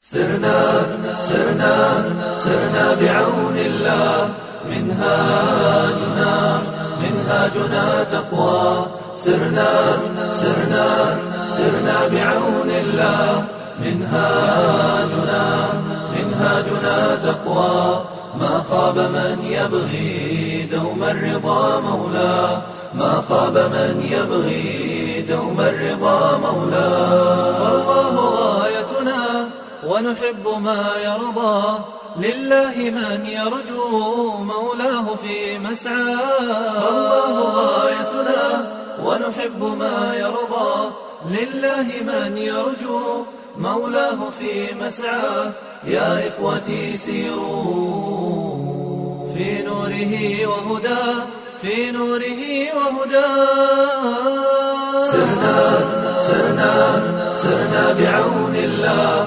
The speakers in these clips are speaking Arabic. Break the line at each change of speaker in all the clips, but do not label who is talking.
سرنا بعون الله، منهاجنا تقوى. سرنا بعون الله، منهاجنا تقوى. ما خاب من يبغي دوم الرضا مولاه، ما خاب من يبغي دوم الرضا مولاه. فالله غايتنا ونحب ما يرضى، لله من يرجو مولاه في مسعاه. فالله غايتنا ونحب ما يرضى، لله من يرجو مولاه في مسعاه. يا إخوتي سيروا في نوره وهداه، في نوره وهداه. سرنا بعون الله،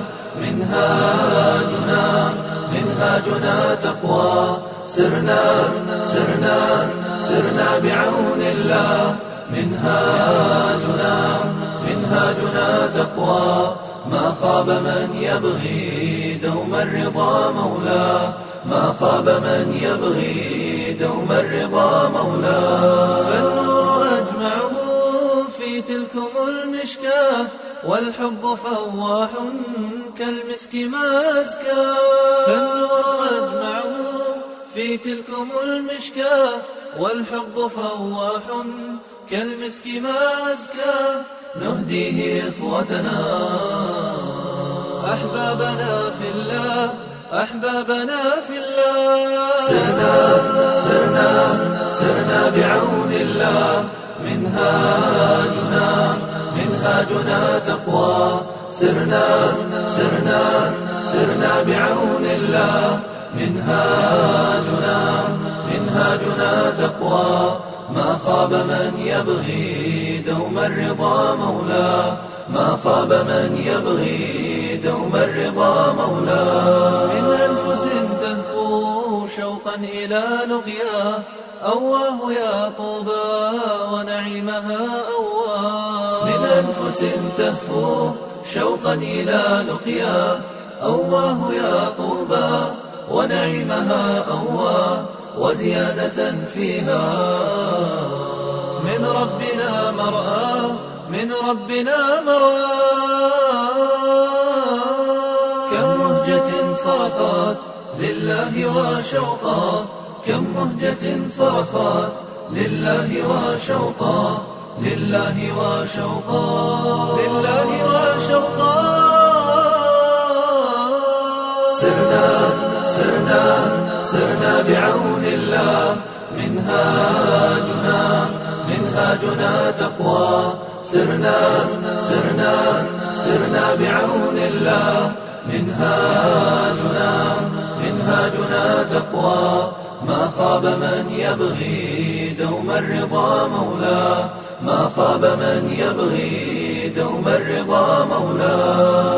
منهاجنا تقوى. سرنا بعون الله، منهاجنا تقوى. ما خاب من يبغي دوم الرضا مولاه، ما خاب من يبغي دوم الرضا مولاه. فالنور أجمعه في تلكم المشكاة، والحب فواح كالمسك ما أزكاه. فالنور أجمعه في تلكم المشكاة، والحب فواح كالمسك ما أزكاه. نهديه إخوتنا أحبابنا في الله، أحبابنا في الله. سرنا بعون الله، منهاجنا تقوى. سرنا بعون الله، منهاجنا تقوى. ما خاب من يبغي دوم الرضا مولاه، ما خاب من يبغي دوم الرضا مولاه. من أنفس تهفو شوقا إلى لقياه، أواه يا طوبى ونعيمها أواه. من أنفس تهفو شوقا إلى لقياه، أواه يا طوبى ونعيمها أواه. وزيادة فيها من ربنا مرآة، من ربنا مرآة. كم مهجة صرخات لله وشوقا، كم مهجة صرخات لله وشوقا، لله وشوقا، لله وشوقا. سرنا بعون الله، منهاجنا تقوى. سرنا بعون الله، منهاجنا تقوى. ما خاب من يبغي دوم الرضا مولاه، ما خاب من يبغي دوم الرضا مولاه.